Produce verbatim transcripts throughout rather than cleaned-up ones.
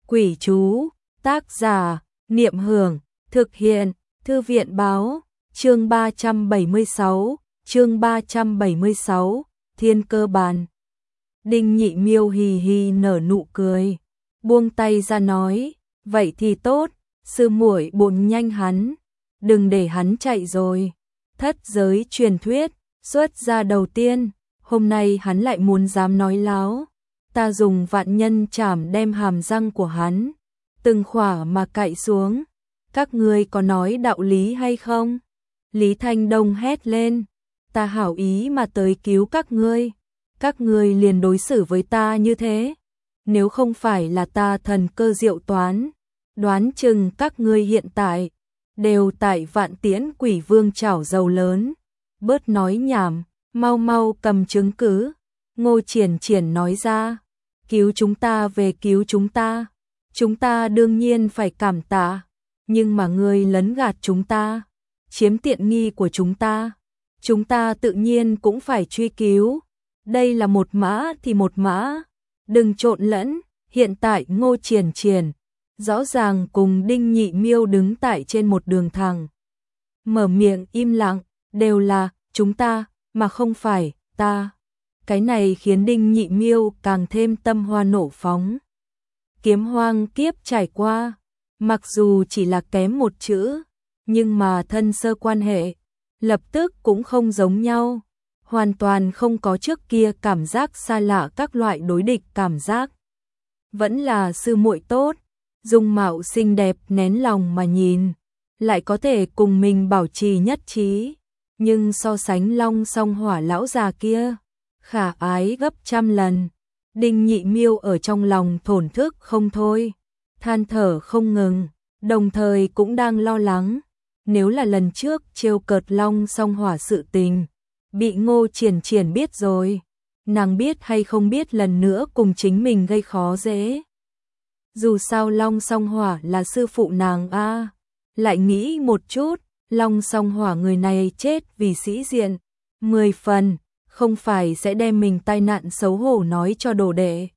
Quỷ chú, tác giả, Niệm Hưởng, thực hiện, Thư viện báo, chương ba trăm bảy mươi sáu, chương ba trăm bảy mươi sáu, Thiên Cơ Bàn. Đinh Nhị Miêu hì hì nở nụ cười, buông tay ra nói, vậy thì tốt, sư muội buông nhanh hắn, đừng để hắn chạy rồi. Thất giới truyền thuyết, xuất ra đầu tiên, hôm nay hắn lại muốn dám nói láo. Ta dùng vạn nhân chảm đem hàm răng của hắn, từng khỏa mà cạy xuống. Các ngươi có nói đạo lý hay không? Lý Thanh Đông hét lên, ta hảo ý mà tới cứu các ngươi. Các ngươi liền đối xử với ta như thế. Nếu không phải là ta thần cơ diệu toán, đoán chừng các ngươi hiện tại đều tại Vạn Tiễn Quỷ Vương chảo dầu lớn. Bớt nói nhảm, mau mau cầm chứng cứ. Ngô Triển Triển nói ra, cứu chúng ta về cứu chúng ta. Chúng ta đương nhiên phải cảm tạ, nhưng mà ngươi lấn gạt chúng ta, chiếm tiện nghi của chúng ta, chúng ta tự nhiên cũng phải truy cứu. Đây là một mã thì một mã, đừng trộn lẫn. Hiện tại Ngô Triển Triển rõ ràng cùng Đinh Nhị Miêu đứng tại trên một đường thẳng, mở miệng im lặng, đều là chúng ta mà không phải ta. Cái này khiến Đinh Nhị Miêu càng thêm tâm hoa nộ phóng. Kiếm hoang kiếp trải qua, mặc dù chỉ là kém một chữ, nhưng mà thân sơ quan hệ lập tức cũng không giống nhau, hoàn toàn không có trước kia cảm giác xa lạ, các loại đối địch cảm giác. Vẫn là sư muội tốt, dung mạo xinh đẹp nén lòng mà nhìn, lại có thể cùng mình bảo trì nhất trí, nhưng so sánh Long Song Hỏa lão già kia, khả ái gấp trăm lần. Đinh Nhị Miêu ở trong lòng thổn thức không thôi, than thở không ngừng, đồng thời cũng đang lo lắng, nếu là lần trước trêu cợt Long Song Hỏa sự tình bị Ngô Triển Triển biết rồi, nàng biết hay không biết lần nữa cùng chính mình gây khó dễ. Dù sao Long Song Hỏa là sư phụ nàng a, lại nghĩ một chút, Long Song Hỏa người này chết vì sĩ diện, mười phần không phải sẽ đem mình tai nạn xấu hổ nói cho đồ đệ.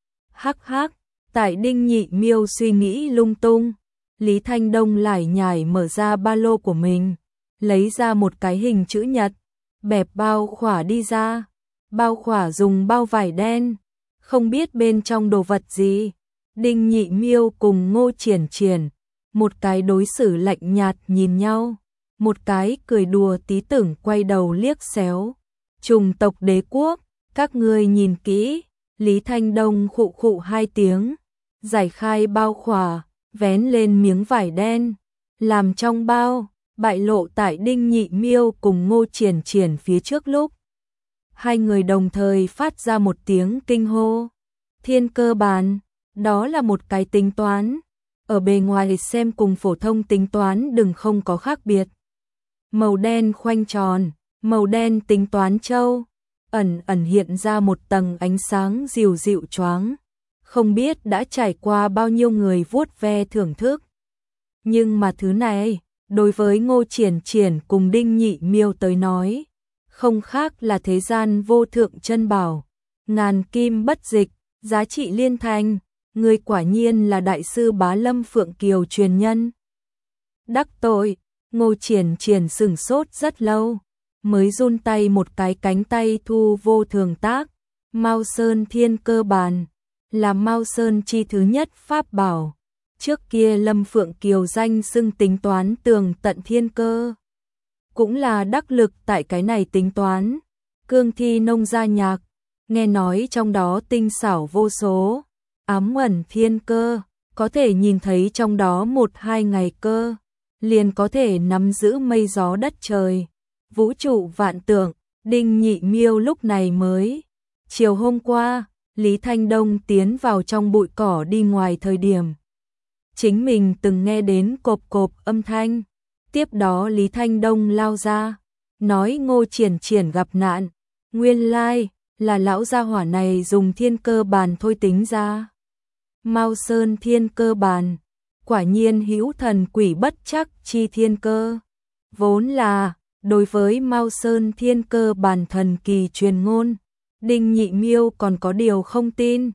Hắc hắc, tại Đinh Nhị Miêu suy nghĩ lung tung, Lý Thanh Đông lải nhải mở ra ba lô của mình, lấy ra một cái hình chữ nhật, bẹp bao khỏa đi ra. Bao khỏa dùng bao vải đen, không biết bên trong đồ vật gì. Đinh Nhị Miêu cùng Ngô Triển Triển, một cái đối xử lạnh nhạt nhìn nhau, một cái cười đùa tí tưởng quay đầu liếc xéo. Trùng tộc đế quốc, các ngươi nhìn kỹ. Lý Thanh Đông khụ khụ hai tiếng, giải khai bao khỏa, vén lên miếng vải đen, làm trong bao bại lộ tại Đinh Nhị Miêu cùng Ngô Triển Triển phía trước lúc. Hai người đồng thời phát ra một tiếng kinh hô. Thiên Cơ Bàn, đó là một cái tính toán, ở bề ngoài xem cùng phổ thông tính toán đừng không có khác biệt. Màu đen khoanh tròn, màu đen tính toán châu, ẩn ẩn hiện ra một tầng ánh sáng dịu dịu choáng, không biết đã trải qua bao nhiêu người vuốt ve thưởng thức. Nhưng mà thứ này, đối với Ngô Triển Triển cùng Đinh Nhị Miêu tới nói, không khác là thế gian vô thượng chân bảo, ngàn kim bất dịch, giá trị liên thành. Người quả nhiên là đại sư Bá Lâm Phượng Kiều truyền nhân. Đắc tội, Ngô Triển Triển sửng sốt rất lâu, mới run tay một cái cánh tay thu vô thường tác. Mao Sơn Thiên Cơ Bàn là Mao Sơn chi thứ nhất pháp bảo. Trước kia Lâm Phượng Kiều danh xưng tính toán tường tận thiên cơ, cũng là đắc lực tại cái này tính toán. Cương thi nông gia nhạc, nghe nói trong đó tinh xảo vô số, ám ẩn thiên cơ, có thể nhìn thấy trong đó một hai ngày cơ, liền có thể nắm giữ mây gió đất trời, vũ trụ vạn tượng. Đinh Nhị Miêu lúc này mới, chiều hôm qua, Lý Thanh Đông tiến vào trong bụi cỏ đi ngoài thời điểm, chính mình từng nghe đến cộp cộp âm thanh. Tiếp đó Lý Thanh Đông lao ra, nói Ngô Triển Triển gặp nạn, nguyên lai là lão gia hỏa này dùng Thiên Cơ Bàn thôi tính ra. Mao Sơn Thiên Cơ Bàn, quả nhiên hữu thần quỷ bất chắc chi thiên cơ. Vốn là, đối với Mao Sơn Thiên Cơ Bàn thần kỳ truyền ngôn, Đinh Nhị Miêu còn có điều không tin,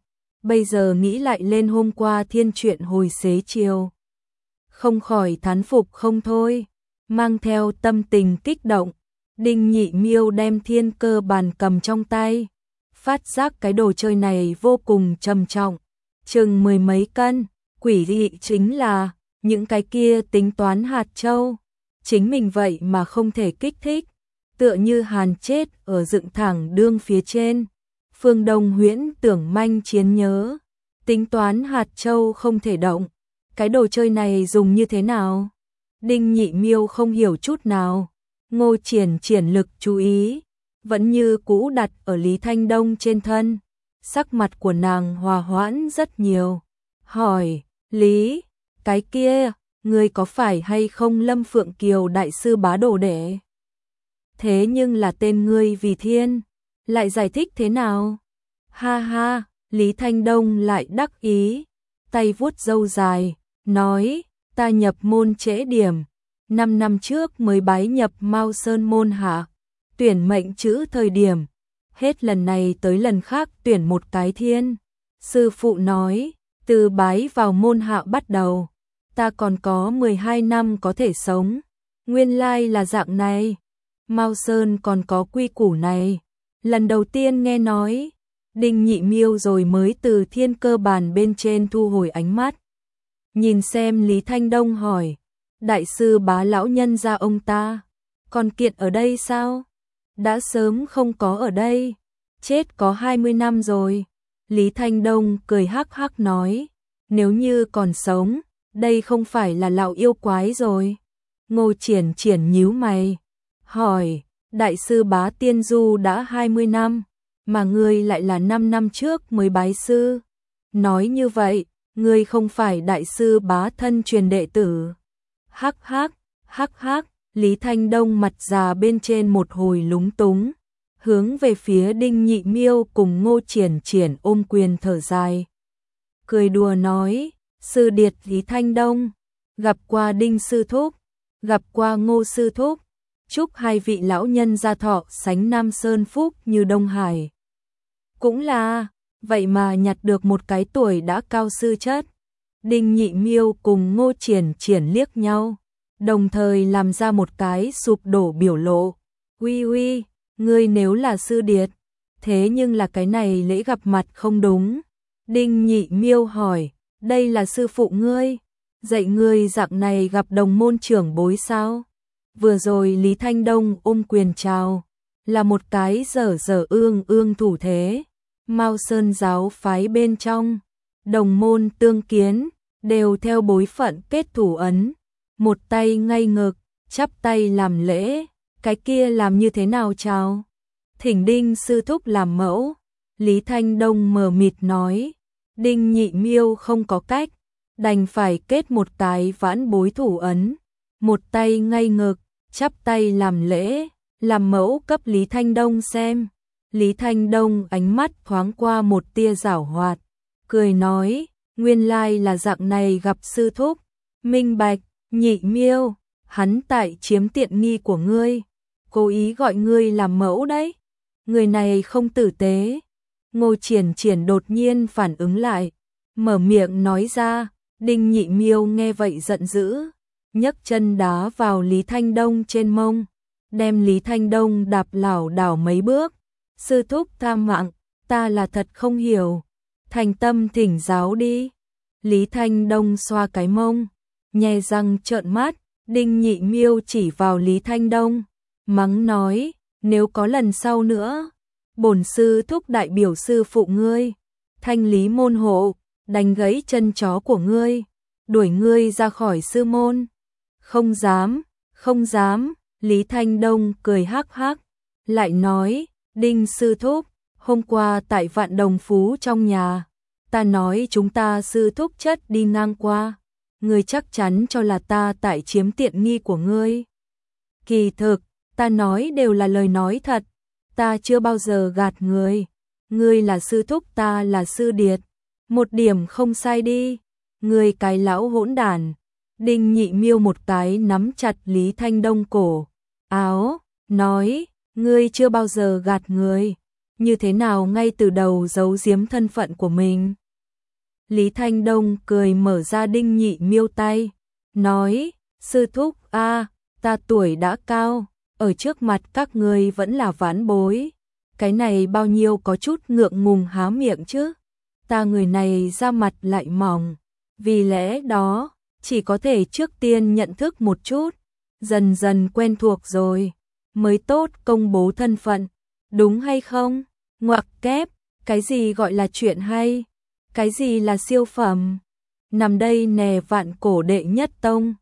bây giờ nghĩ lại lên hôm qua thiên chuyện hồi xế chiều. Không khỏi thán phục không thôi, mang theo tâm tình kích động, Đinh Nhị Miêu đem thiên cơ bàn cầm trong tay, phát giác cái đồ chơi này vô cùng trầm trọng, chừng mười mấy cân, quỷ dị chính là những cái kia tính toán hạt châu, chính mình vậy mà không thể kích thích, tựa như hàn chết ở dựng thẳng đương phía trên. Phương Đông Huyễn tưởng manh chiến nhớ, tính toán hạt châu không thể động, cái đồ chơi này dùng như thế nào? Đinh Nhị Miêu không hiểu chút nào, Ngô Triển triển lực chú ý, vẫn như cũ đặt ở Lý Thanh Đông trên thân, sắc mặt của nàng hòa hoãn rất nhiều, hỏi, Lý, cái kia, ngươi có phải hay không Lâm Phượng Kiều đại sư bá đồ đệ? Thế nhưng là tên ngươi vì thiên, lại giải thích thế nào? Ha ha, Lý Thanh Đông lại đắc ý, tay vuốt râu dài, nói, ta nhập môn trễ điểm, năm năm trước mới bái nhập Mao Sơn môn hạ, tuyển mệnh chữ thời điểm, hết lần này tới lần khác tuyển một cái thiên. Sư phụ nói, từ bái vào môn hạ bắt đầu, ta còn có mười hai năm có thể sống, nguyên lai là dạng này, Mao Sơn còn có quy củ này, lần đầu tiên nghe nói. Đinh Nhị Miêu rồi mới từ thiên cơ bàn bên trên thu hồi ánh mắt. Nhìn xem Lý Thanh Đông hỏi, đại sư bá lão nhân gia ông ta, còn kiện ở đây sao? Đã sớm không có ở đây, chết có hai mươi năm rồi. Lý Thanh Đông cười hắc hắc nói, nếu như còn sống, đây không phải là lão yêu quái rồi. Ngô Triển triển nhíu mày, hỏi, đại sư bá tiên du đã hai mươi năm. Mà ngươi lại là năm năm trước mới bái sư. Nói như vậy, ngươi không phải đại sư bá thân truyền đệ tử. Hắc hắc, hắc hắc, Lý Thanh Đông mặt già bên trên một hồi lúng túng, hướng về phía Đinh Nhị Miêu cùng Ngô Triển triển ôm quyền thở dài. Cười đùa nói, sư điệt Lý Thanh Đông, gặp qua Đinh sư thúc, gặp qua Ngô sư thúc. Chúc hai vị lão nhân gia thọ sánh Nam Sơn phúc như Đông Hải. Cũng là, vậy mà nhặt được một cái tuổi đã cao sư chất. Đinh Nhị Miêu cùng Ngô Triển triển liếc nhau, đồng thời làm ra một cái sụp đổ biểu lộ. Uy uy, ngươi nếu là sư điệt, thế nhưng là cái này lễ gặp mặt không đúng. Đinh Nhị Miêu hỏi, đây là sư phụ ngươi, dạy ngươi dạng này gặp đồng môn trưởng bối sao? Vừa rồi Lý Thanh Đông ôm quyền chào, là một cái dở dở ương ương thủ thế. Mao Sơn giáo phái bên trong, đồng môn tương kiến, đều theo bối phận kết thủ ấn, một tay ngay ngực, chắp tay làm lễ, cái kia làm như thế nào chào? Thỉnh Đinh sư thúc làm mẫu. Lý Thanh Đông mờ mịt nói, Đinh Nhị Miêu không có cách, đành phải kết một cái vãn bối thủ ấn, một tay ngay ngực, chắp tay làm lễ, làm mẫu cấp Lý Thanh Đông xem. Lý Thanh Đông ánh mắt thoáng qua một tia giảo hoạt, cười nói, nguyên lai là dạng này gặp sư thúc, minh bạch, Nhị Miêu, hắn tại chiếm tiện nghi của ngươi, cố ý gọi ngươi làm mẫu đấy, người này không tử tế. Ngô Triển triển đột nhiên phản ứng lại, mở miệng nói ra. Đinh Nhị Miêu nghe vậy giận dữ, nhấc chân đá vào Lý Thanh Đông trên mông, đem Lý Thanh Đông đạp lảo đảo mấy bước. Sư thúc tha mạng, ta là thật không hiểu, thành tâm thỉnh giáo đi. Lý Thanh Đông xoa cái mông, nhe răng trợn mắt. Đinh Nhị Miêu chỉ vào Lý Thanh Đông, mắng nói, nếu có lần sau nữa, bổn sư thúc đại biểu sư phụ ngươi, thanh lý môn hộ, đánh gãy chân chó của ngươi, đuổi ngươi ra khỏi sư môn. Không dám, không dám. Lý Thanh Đông cười hắc hắc, lại nói, Đinh sư thúc, hôm qua tại Vạn Đồng Phú trong nhà, ta nói chúng ta sư thúc chất đi ngang qua, ngươi chắc chắn cho là ta tại chiếm tiện nghi của ngươi. Kỳ thực, ta nói đều là lời nói thật, ta chưa bao giờ gạt ngươi, ngươi là sư thúc, ta là sư điệt, một điểm không sai đi, ngươi cái lão hỗn đản. Đinh Nhị Miêu một cái nắm chặt Lý Thanh Đông cổ áo, nói, ngươi chưa bao giờ gạt người, như thế nào ngay từ đầu giấu giếm thân phận của mình. Lý Thanh Đông cười mở ra Đinh Nhị Miêu tay, nói, sư thúc a, ta tuổi đã cao, ở trước mặt các ngươi vẫn là vãn bối. Cái này bao nhiêu có chút ngượng ngùng há miệng chứ. Ta người này da mặt lại mỏng, vì lẽ đó, chỉ có thể trước tiên nhận thức một chút, dần dần quen thuộc rồi, mới tốt công bố thân phận, đúng hay không? Ngoặc kép, cái gì gọi là chuyện hay? Cái gì là siêu phẩm? Nằm đây nè vạn cổ đệ nhất tông.